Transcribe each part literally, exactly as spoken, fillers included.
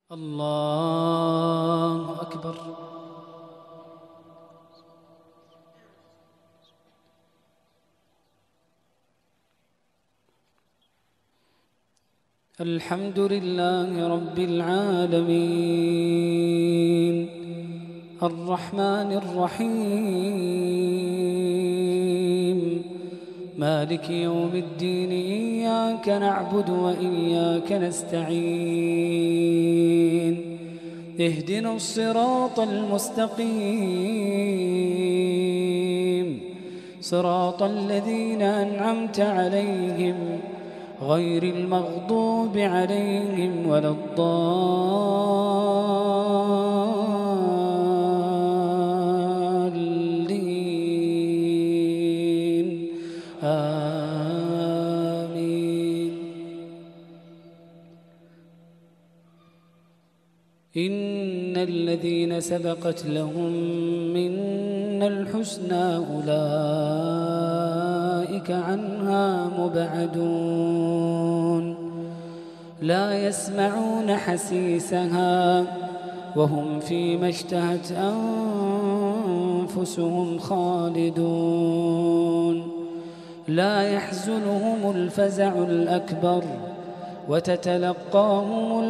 الله أكبر. الحمد لله رب العالمين الرحمن الرحيم مالك يوم الدين إياك نعبد وإياك نستعين اهدنا الصراط المستقيم صراط الذين أنعمت عليهم غير المغضوب عليهم ولا الضالين آمين. إن الذين سبقت لهم منا الحسنى أولئك عنها مبعدون لا يسمعون حسيسها وهم فيما اشتهت أنفسهم خالدون لا يحزنهم الفزع الأكبر وتتلقاهم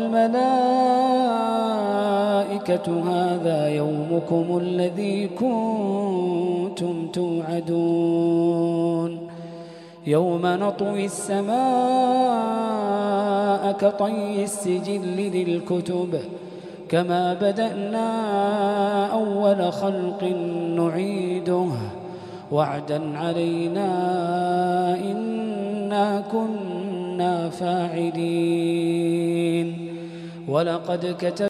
الملائكة هذا يومكم الذي كنتم توعدون يوم نطوي السماء كطي السجل للكتب كما بدأنا أول خلق نعيده وعدا علينا إنا كنا فاعلين. ولقد كتبنا